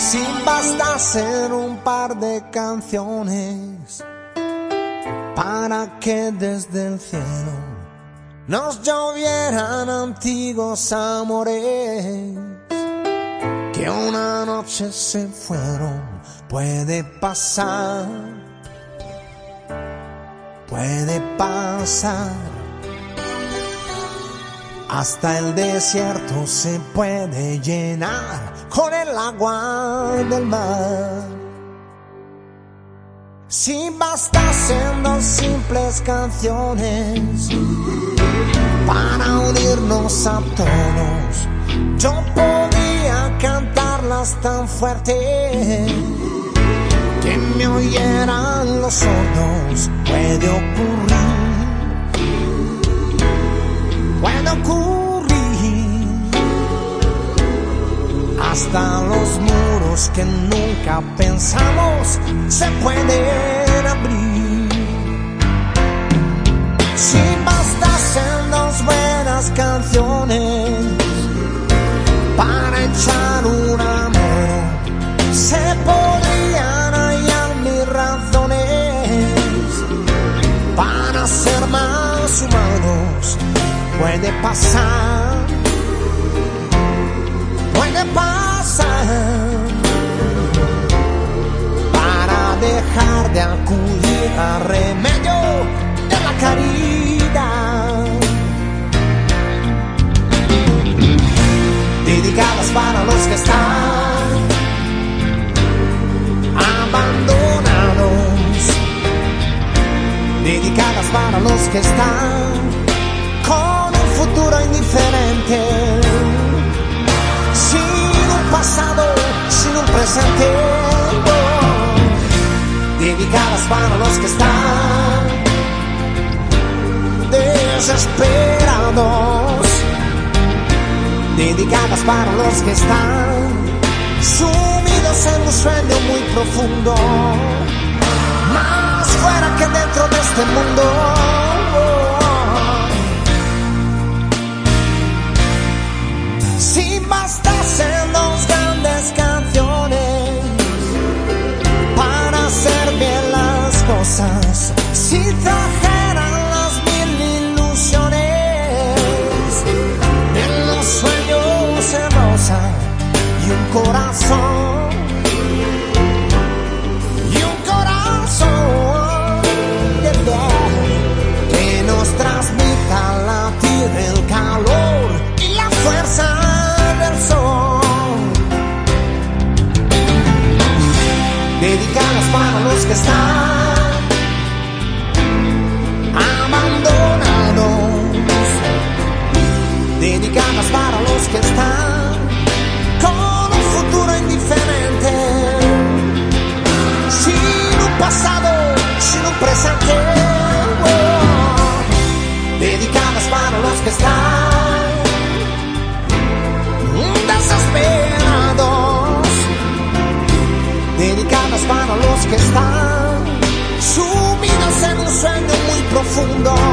Si bastasen un par de canciones para que desde el cielo nos llovieran antiguos amores que una noche se fueron, puede pasar, puede pasar. Hasta el desierto se puede llenar con el agua del mar. Si bastasen dos simples canciones para unirnos a todos, yo podría cantarlas tan fuerte que me oyeran los sordos. Puede ocurrir, puede ocurrir. Hasta los muros que nunca pensamos se pueden abrir. Si bastasen dos buenas canciones para echar una mano, se podrían hallar mis razones para ser más humanos. Puede pasar, puede pasar, para dejar de acudir a remedio de la caridad. Dedicadas para los que están abandonados, dedicadas para los que están con un futuro indiferente, sin un pasado, sin un presente. Dedicadas para los que están desesperados, dedicadas para los que están sumidos en un sueño muy profundo, más fuera que dentro de este mundo. Si bastasen dos grandes canciones para hacer bien las cosas, si trajeran las mil ilusiones en los sueños en rosa y un corazón, que nos transmita latir el calor y la fuerza del sol. Dedicadas para los que están abandonados, dedicadas para los que están con un futuro indiferente, sin un pasado, sin un presente. Dedicadas para los que están desesperados, dedicadas para los que están sumidos en un sueño muy profundo,